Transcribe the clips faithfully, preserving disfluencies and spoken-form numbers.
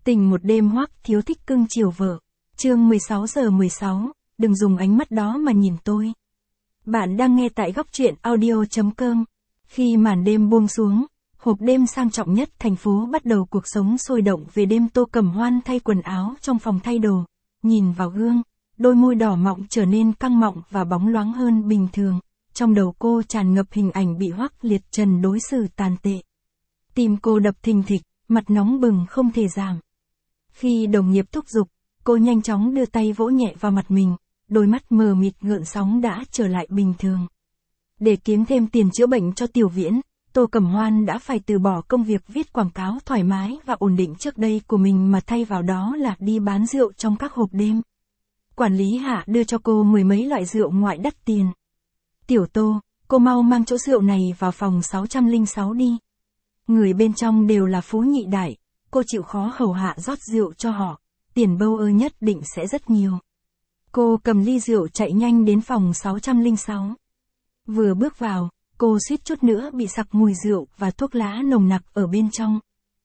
Tình một đêm Hoắc Thiếu thích cưng chiều vợ. Chương mười sáu giờ mười sáu, đừng dùng ánh mắt đó mà nhìn tôi. Bạn đang nghe tại góc truyện audio.com. Khi màn đêm buông xuống, hộp đêm sang trọng nhất thành phố bắt đầu cuộc sống sôi động về đêm. Tô Cẩm Hoan thay quần áo trong phòng thay đồ, nhìn vào gương, đôi môi đỏ mọng trở nên căng mọng và bóng loáng hơn bình thường. Trong đầu cô tràn ngập hình ảnh bị Hoắc Liệt Trần đối xử tàn tệ. Tim cô đập thình thịch, mặt nóng bừng không thể giảm. Khi đồng nghiệp thúc giục, cô nhanh chóng đưa tay vỗ nhẹ vào mặt mình, đôi mắt mờ mịt gợn sóng đã trở lại bình thường. Để kiếm thêm tiền chữa bệnh cho Tiểu Viễn, Tô Cẩm Hoan đã phải từ bỏ công việc viết quảng cáo thoải mái và ổn định trước đây của mình mà thay vào đó là đi bán rượu trong các hộp đêm. Quản lý Hạ đưa cho cô mười mấy loại rượu ngoại đắt tiền. Tiểu Tô, cô mau mang chỗ rượu này vào phòng sáu trăm lẻ sáu đi. Người bên trong đều là phú nhị đại, cô chịu khó hầu hạ rót rượu cho họ, tiền bâu ơ nhất định sẽ rất nhiều. Cô cầm ly rượu chạy nhanh đến phòng sáu trăm lẻ sáu. Vừa bước vào, cô suýt chút nữa bị sặc mùi rượu và thuốc lá nồng nặc ở bên trong.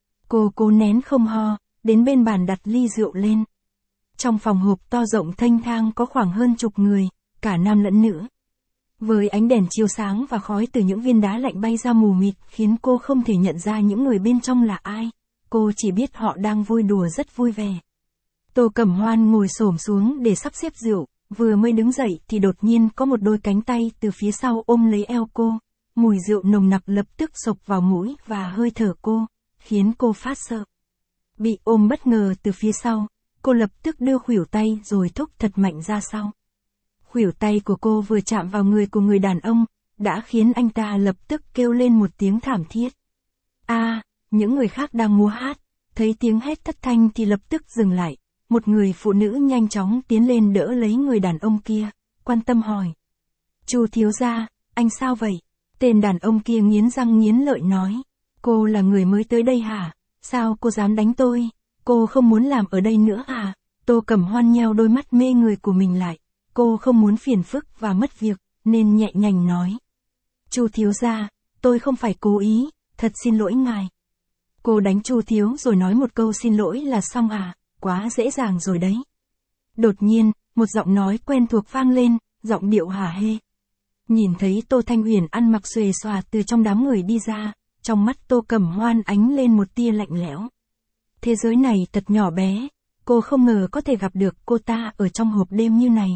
Cô cố nén không ho, đến bên bàn đặt ly rượu lên. Trong phòng hộp to rộng thênh thang có khoảng hơn chục người, cả nam lẫn nữ. Với ánh đèn chiếu sáng và khói từ những viên đá lạnh bay ra mù mịt khiến cô không thể nhận ra những người bên trong là ai. Cô chỉ biết họ đang vui đùa rất vui vẻ. Tô Cẩm Hoan ngồi xổm xuống để sắp xếp rượu, vừa mới đứng dậy thì đột nhiên có một đôi cánh tay từ phía sau ôm lấy eo cô. Mùi rượu nồng nặc lập tức xộc vào mũi và hơi thở cô, khiến cô phát sợ. Bị ôm bất ngờ từ phía sau, cô lập tức đưa khuỷu tay rồi thúc thật mạnh ra sau. Khuỷu tay của cô vừa chạm vào người của người đàn ông, đã khiến anh ta lập tức kêu lên một tiếng thảm thiết. A, à, những người khác đang múa hát, thấy tiếng hét thất thanh thì lập tức dừng lại. Một người phụ nữ nhanh chóng tiến lên đỡ lấy người đàn ông kia, quan tâm hỏi. Chu thiếu gia, anh sao vậy? Tên đàn ông kia nghiến răng nghiến lợi nói. Cô là người mới tới đây hả? Sao cô dám đánh tôi? Cô không muốn làm ở đây nữa à? Tô Cẩm Hoan nheo đôi mắt mê người của mình lại. Cô không muốn phiền phức và mất việc, nên nhẹ nhàng nói. Chu thiếu gia, tôi không phải cố ý, thật xin lỗi ngài. Cô đánh Chu thiếu rồi nói một câu xin lỗi là xong à, quá dễ dàng rồi đấy. Đột nhiên, một giọng nói quen thuộc vang lên, giọng điệu hả hê. Nhìn thấy Tô Thanh Uyển ăn mặc xuề xòa từ trong đám người đi ra, trong mắt Tô Cẩm Hoan ánh lên một tia lạnh lẽo. Thế giới này thật nhỏ bé, cô không ngờ có thể gặp được cô ta ở trong hộp đêm như này.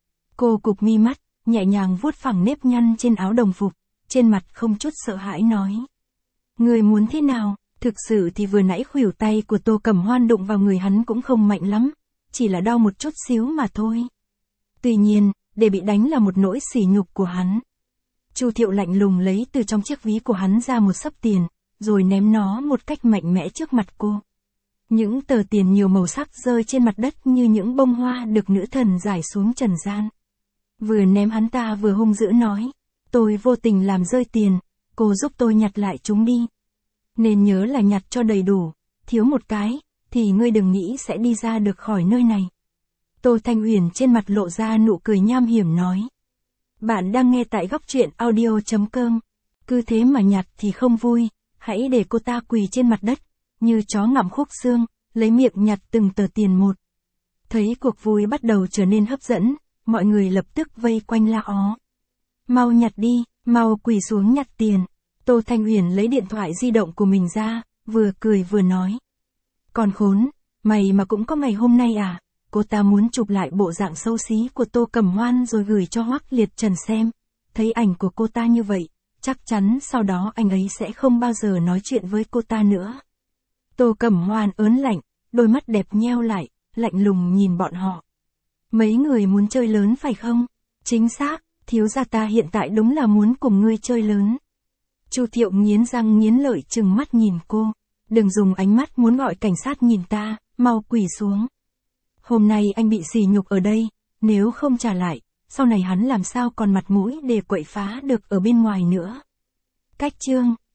Cô cụp mi mắt, nhẹ nhàng vuốt phẳng nếp nhăn trên áo đồng phục, trên mặt không chút sợ hãi nói. Người muốn thế nào? Thực sự thì vừa nãy khuỷu tay của Tô Cẩm Hoan đụng vào người hắn cũng không mạnh lắm, chỉ là đau một chút xíu mà thôi. Tuy nhiên, để bị đánh là một nỗi sỉ nhục của hắn. Chu Thiệu lạnh lùng lấy từ trong chiếc ví của hắn ra một xấp tiền, rồi ném nó một cách mạnh mẽ trước mặt cô. Những tờ tiền nhiều màu sắc rơi trên mặt đất như những bông hoa được nữ thần rải xuống trần gian. Vừa ném hắn ta vừa hung dữ nói, tôi vô tình làm rơi tiền, cô giúp tôi nhặt lại chúng đi. Nên nhớ là nhặt cho đầy đủ, thiếu một cái, thì ngươi đừng nghĩ sẽ đi ra được khỏi nơi này. Tô Thanh Uyển trên mặt lộ ra nụ cười nham hiểm nói. Bạn đang nghe tại góc truyện audio.com. Cứ thế mà nhặt thì không vui, hãy để cô ta quỳ trên mặt đất, như chó ngậm khúc xương, lấy miệng nhặt từng tờ tiền một. Thấy cuộc vui bắt đầu trở nên hấp dẫn, mọi người lập tức vây quanh la ó. Mau nhặt đi, mau quỳ xuống nhặt tiền. Tô Thanh Uyển lấy điện thoại di động của mình ra, vừa cười vừa nói. Còn khốn, mày mà cũng có ngày hôm nay à? Cô ta muốn chụp lại bộ dạng xấu xí của Tô Cẩm Hoan rồi gửi cho Hoắc Liệt Trần xem. Thấy ảnh của cô ta như vậy, chắc chắn sau đó anh ấy sẽ không bao giờ nói chuyện với cô ta nữa. Tô Cẩm Hoan ớn lạnh, đôi mắt đẹp nheo lại, lạnh lùng nhìn bọn họ. Mấy người muốn chơi lớn phải không? Chính xác, thiếu gia ta hiện tại đúng là muốn cùng ngươi chơi lớn. Chu Thiệu nghiến răng nghiến lợi trừng mắt nhìn cô. Đừng dùng ánh mắt muốn gọi cảnh sát nhìn ta, mau quỳ xuống. Hôm nay anh bị sỉ nhục ở đây, nếu không trả lại, sau này hắn làm sao còn mặt mũi để quậy phá được ở bên ngoài nữa. Cách chương